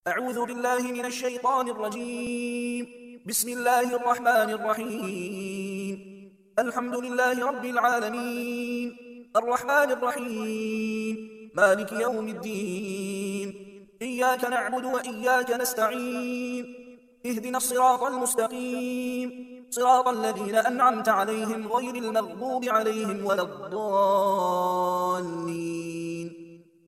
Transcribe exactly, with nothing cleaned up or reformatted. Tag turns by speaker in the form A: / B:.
A: أعوذ بالله من الشيطان الرجيم. بسم الله الرحمن الرحيم. الحمد لله رب العالمين، الرحمن الرحيم، مالك يوم الدين. إياك نعبد وإياك نستعين. اهدنا الصراط المستقيم، صراط الذين أنعمت عليهم غير المغضوب عليهم ولا الضالين.